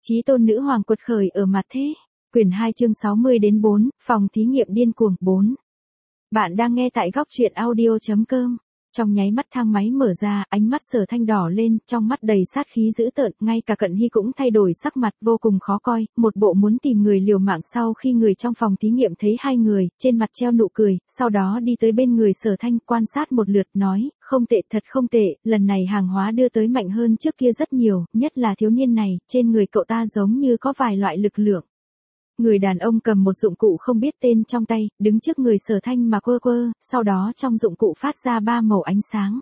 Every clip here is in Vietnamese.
Chí tôn nữ hoàng quật khởi ở mặt thế. Quyển 2 chương 60-4, phòng thí nghiệm điên cuồng 4. Bạn đang nghe tại góc truyện audio.com. Trong nháy mắt thang máy mở ra, ánh mắt Sở Thanh đỏ lên, trong mắt đầy sát khí dữ tợn, ngay cả Cận Hy cũng thay đổi sắc mặt vô cùng khó coi, một bộ muốn tìm người liều mạng. Sau khi người trong phòng thí nghiệm thấy hai người, trên mặt treo nụ cười, sau đó đi tới bên người Sở Thanh quan sát một lượt nói, không tệ, thật không tệ, lần này hàng hóa đưa tới mạnh hơn trước kia rất nhiều, nhất là thiếu niên này, trên người cậu ta giống như có vài loại lực lượng. Người đàn ông cầm một dụng cụ không biết tên trong tay, đứng trước người Sở Thanh mà quơ quơ, sau đó trong dụng cụ phát ra 3 màu ánh sáng.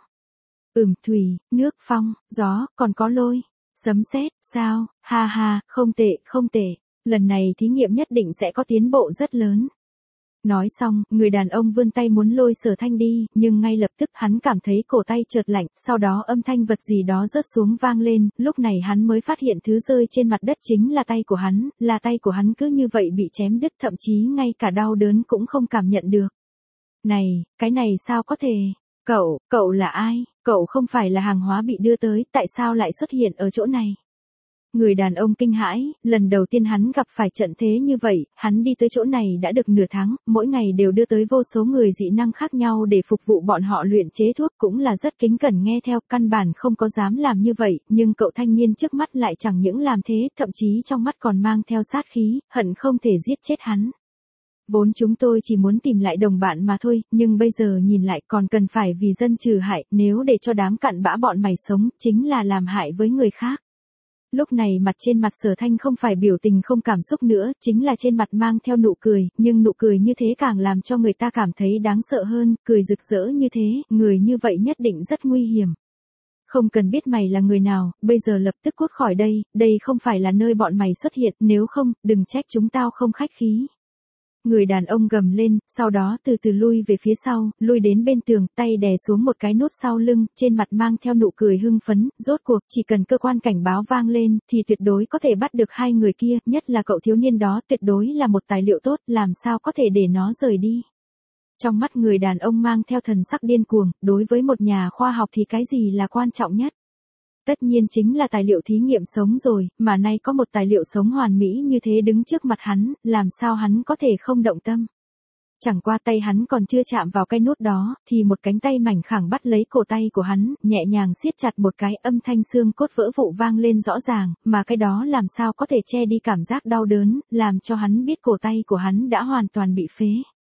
Thủy, nước, phong, gió, còn có lôi, sấm sét, sao, ha ha, không tệ, không tệ, lần này thí nghiệm nhất định sẽ có tiến bộ rất lớn. Nói xong, người đàn ông vươn tay muốn lôi Sở Thanh đi, nhưng ngay lập tức hắn cảm thấy cổ tay chợt lạnh, sau đó âm thanh vật gì đó rớt xuống vang lên, lúc này hắn mới phát hiện thứ rơi trên mặt đất chính là tay của hắn, là tay của hắn cứ như vậy bị chém đứt, thậm chí ngay cả đau đớn cũng không cảm nhận được. Này, cái này sao có thể? Cậu là ai? Cậu không phải là hàng hóa bị đưa tới, tại sao lại xuất hiện ở chỗ này? Người đàn ông kinh hãi, lần đầu tiên hắn gặp phải trận thế như vậy, hắn đi tới chỗ này đã được nửa tháng, mỗi ngày đều đưa tới vô số người dị năng khác nhau để phục vụ bọn họ luyện chế thuốc, cũng là rất kính cẩn nghe theo, căn bản không có dám làm như vậy, nhưng cậu thanh niên trước mắt lại chẳng những làm thế, thậm chí trong mắt còn mang theo sát khí, hận không thể giết chết hắn. Vốn chúng tôi chỉ muốn tìm lại đồng bạn mà thôi, nhưng bây giờ nhìn lại còn cần phải vì dân trừ hại, nếu để cho đám cặn bã bọn mày sống, chính là làm hại với người khác. Lúc này trên mặt Sở Thanh không phải biểu tình không cảm xúc nữa, chính là trên mặt mang theo nụ cười, nhưng nụ cười như thế càng làm cho người ta cảm thấy đáng sợ hơn, cười rực rỡ như thế, người như vậy nhất định rất nguy hiểm. Không cần biết mày là người nào, bây giờ lập tức cút khỏi đây không phải là nơi bọn mày xuất hiện, nếu không, đừng trách chúng tao không khách khí. Người đàn ông gầm lên, sau đó từ từ lui về phía sau, lui đến bên tường, tay đè xuống một cái nút sau lưng, trên mặt mang theo nụ cười hưng phấn, rốt cuộc chỉ cần cơ quan cảnh báo vang lên, thì tuyệt đối có thể bắt được hai người kia, nhất là cậu thiếu niên đó tuyệt đối là một tài liệu tốt, làm sao có thể để nó rời đi. Trong mắt người đàn ông mang theo thần sắc điên cuồng, đối với một nhà khoa học thì cái gì là quan trọng nhất? Tất nhiên chính là tài liệu thí nghiệm sống rồi, mà nay có một tài liệu sống hoàn mỹ như thế đứng trước mặt hắn, làm sao hắn có thể không động tâm. Chẳng qua tay hắn còn chưa chạm vào cái nút đó, thì một cánh tay mảnh khảnh bắt lấy cổ tay của hắn, nhẹ nhàng siết chặt một cái, âm thanh xương cốt vỡ vụn vang lên rõ ràng, mà cái đó làm sao có thể che đi cảm giác đau đớn, làm cho hắn biết cổ tay của hắn đã hoàn toàn bị phế.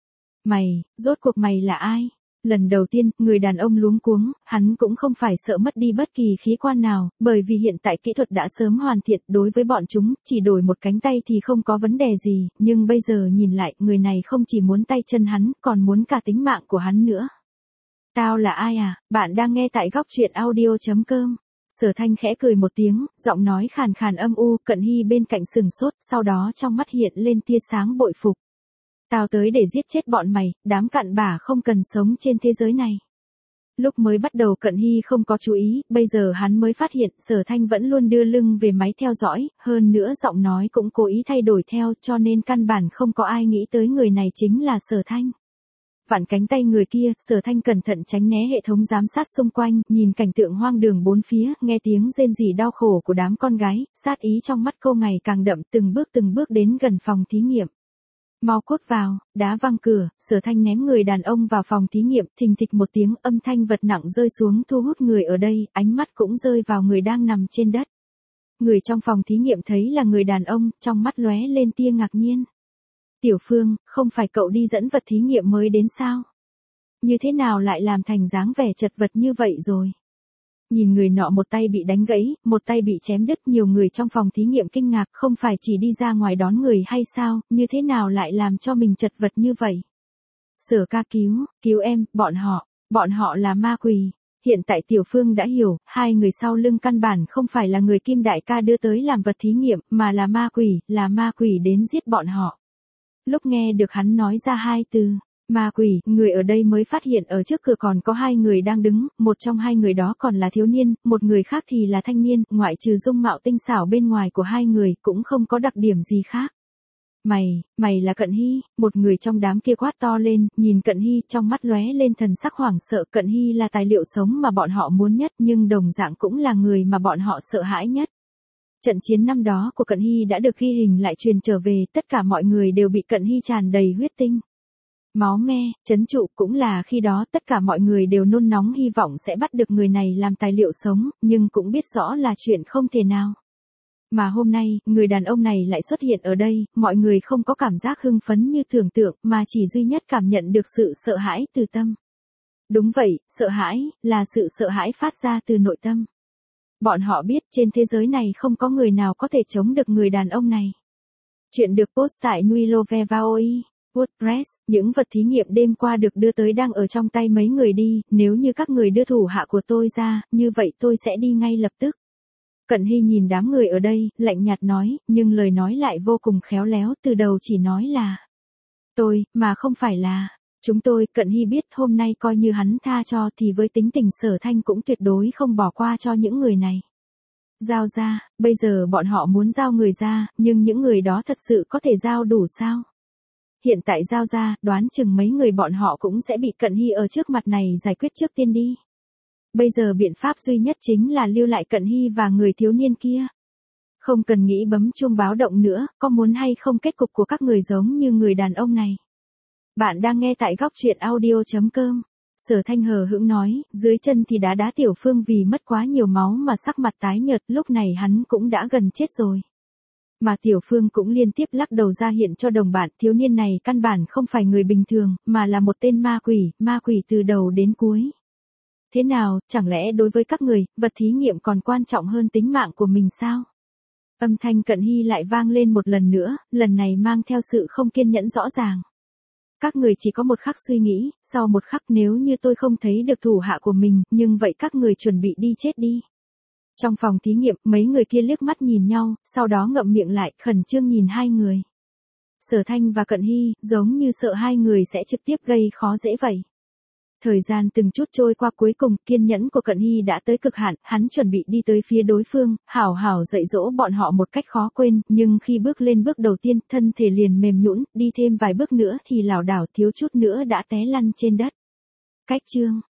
Rốt cuộc mày là ai? Lần đầu tiên, người đàn ông luống cuống, hắn cũng không phải sợ mất đi bất kỳ khí quan nào, bởi vì hiện tại kỹ thuật đã sớm hoàn thiện, đối với bọn chúng, chỉ đổi một cánh tay thì không có vấn đề gì, nhưng bây giờ nhìn lại, người này không chỉ muốn tay chân hắn, còn muốn cả tính mạng của hắn nữa. Tao là ai à? Bạn đang nghe tại góc truyện audio.com. Sở Thanh khẽ cười một tiếng, giọng nói khàn khàn âm u, Cận Hy bên cạnh sừng sốt, sau đó trong mắt hiện lên tia sáng bội phục. Tao tới để giết chết bọn mày, đám cặn bã không cần sống trên thế giới này. Lúc mới bắt đầu Cận Hy không có chú ý, bây giờ hắn mới phát hiện Sở Thanh vẫn luôn đưa lưng về máy theo dõi, hơn nữa giọng nói cũng cố ý thay đổi theo, cho nên căn bản không có ai nghĩ tới người này chính là Sở Thanh. Vặn cánh tay người kia, Sở Thanh cẩn thận tránh né hệ thống giám sát xung quanh, nhìn cảnh tượng hoang đường bốn phía, nghe tiếng rên rỉ đau khổ của đám con gái, sát ý trong mắt cô ngày càng đậm, từng bước đến gần phòng thí nghiệm. Mau cút vào, đá văng cửa, Sở Thanh ném người đàn ông vào phòng thí nghiệm, thình thịch một tiếng, âm thanh vật nặng rơi xuống thu hút người ở đây, ánh mắt cũng rơi vào người đang nằm trên đất. Người trong phòng thí nghiệm thấy là người đàn ông, trong mắt lóe lên tia ngạc nhiên. Tiểu Phương, không phải cậu đi dẫn vật thí nghiệm mới đến sao? Như thế nào lại làm thành dáng vẻ chật vật như vậy rồi? Nhìn người nọ một tay bị đánh gãy, một tay bị chém đứt, nhiều người trong phòng thí nghiệm kinh ngạc, không phải chỉ đi ra ngoài đón người hay sao, như thế nào lại làm cho mình chật vật như vậy? Sở ca cứu em, bọn họ là ma quỷ. Hiện tại Tiểu Phương đã hiểu, hai người sau lưng căn bản không phải là người Kim đại ca đưa tới làm vật thí nghiệm, mà là ma quỷ đến giết bọn họ. Lúc nghe được hắn nói ra hai từ ma quỷ, người ở đây mới phát hiện ở trước cửa còn có hai người đang đứng, một trong hai người đó còn là thiếu niên, một người khác thì là thanh niên, ngoại trừ dung mạo tinh xảo bên ngoài của hai người, cũng không có đặc điểm gì khác. Mày là Cận Hy, một người trong đám kia quát to lên, nhìn Cận Hy trong mắt lóe lên thần sắc hoảng sợ. Cận Hy là tài liệu sống mà bọn họ muốn nhất, nhưng đồng dạng cũng là người mà bọn họ sợ hãi nhất. Trận chiến năm đó của Cận Hy đã được ghi hình lại truyền trở về, tất cả mọi người đều bị Cận Hy tràn đầy huyết tinh. Máu me, trấn trụ, cũng là khi đó tất cả mọi người đều nôn nóng hy vọng sẽ bắt được người này làm tài liệu sống, nhưng cũng biết rõ là chuyện không thể nào. Mà hôm nay, người đàn ông này lại xuất hiện ở đây, mọi người không có cảm giác hưng phấn như tưởng tượng, mà chỉ duy nhất cảm nhận được sự sợ hãi từ tâm. Đúng vậy, sợ hãi, là sự sợ hãi phát ra từ nội tâm. Bọn họ biết trên thế giới này không có người nào có thể chống được người đàn ông này. Chuyện được post tại Nuilovevoi, WordPress, những vật thí nghiệm đêm qua được đưa tới đang ở trong tay mấy người đi, nếu như các người đưa thủ hạ của tôi ra, như vậy tôi sẽ đi ngay lập tức. Cận Hy nhìn đám người ở đây, lạnh nhạt nói, nhưng lời nói lại vô cùng khéo léo, từ đầu chỉ nói là tôi, mà không phải là chúng tôi. Cận Hy biết hôm nay coi như hắn tha cho thì với tính tình Sở Thanh cũng tuyệt đối không bỏ qua cho những người này. Giao ra, bây giờ bọn họ muốn giao người ra, nhưng những người đó thật sự có thể giao đủ sao? Hiện tại giao ra, đoán chừng mấy người bọn họ cũng sẽ bị Cận Hy ở trước mặt này giải quyết trước tiên đi. Bây giờ biện pháp duy nhất chính là lưu lại Cận Hy và người thiếu niên kia. Không cần nghĩ bấm chuông báo động nữa, có muốn hay không kết cục của các người giống như người đàn ông này. Bạn đang nghe tại góc truyện audio.com. Sở Thanh hờ hững nói, dưới chân thì đá Tiểu Phương vì mất quá nhiều máu mà sắc mặt tái nhợt, lúc này hắn cũng đã gần chết rồi. Mà Tiểu Phương cũng liên tiếp lắc đầu ra hiện cho đồng bạn, thiếu niên này căn bản không phải người bình thường, mà là một tên ma quỷ từ đầu đến cuối. Thế nào, chẳng lẽ đối với các người, vật thí nghiệm còn quan trọng hơn tính mạng của mình sao? Âm thanh Cận Hy lại vang lên một lần nữa, lần này mang theo sự không kiên nhẫn rõ ràng. Các người chỉ có một khắc suy nghĩ, sau một khắc nếu như tôi không thấy được thủ hạ của mình, nhưng vậy các người chuẩn bị đi chết đi. Trong phòng thí nghiệm, mấy người kia liếc mắt nhìn nhau, sau đó ngậm miệng lại, khẩn trương nhìn hai người. Sở Thanh và Cận Hy, giống như sợ hai người sẽ trực tiếp gây khó dễ vậy. Thời gian từng chút trôi qua, cuối cùng, kiên nhẫn của Cận Hy đã tới cực hạn, hắn chuẩn bị đi tới phía đối phương, hảo hảo dạy dỗ bọn họ một cách khó quên, nhưng khi bước lên bước đầu tiên, thân thể liền mềm nhũn, đi thêm vài bước nữa thì lảo đảo thiếu chút nữa đã té lăn trên đất. Cách chương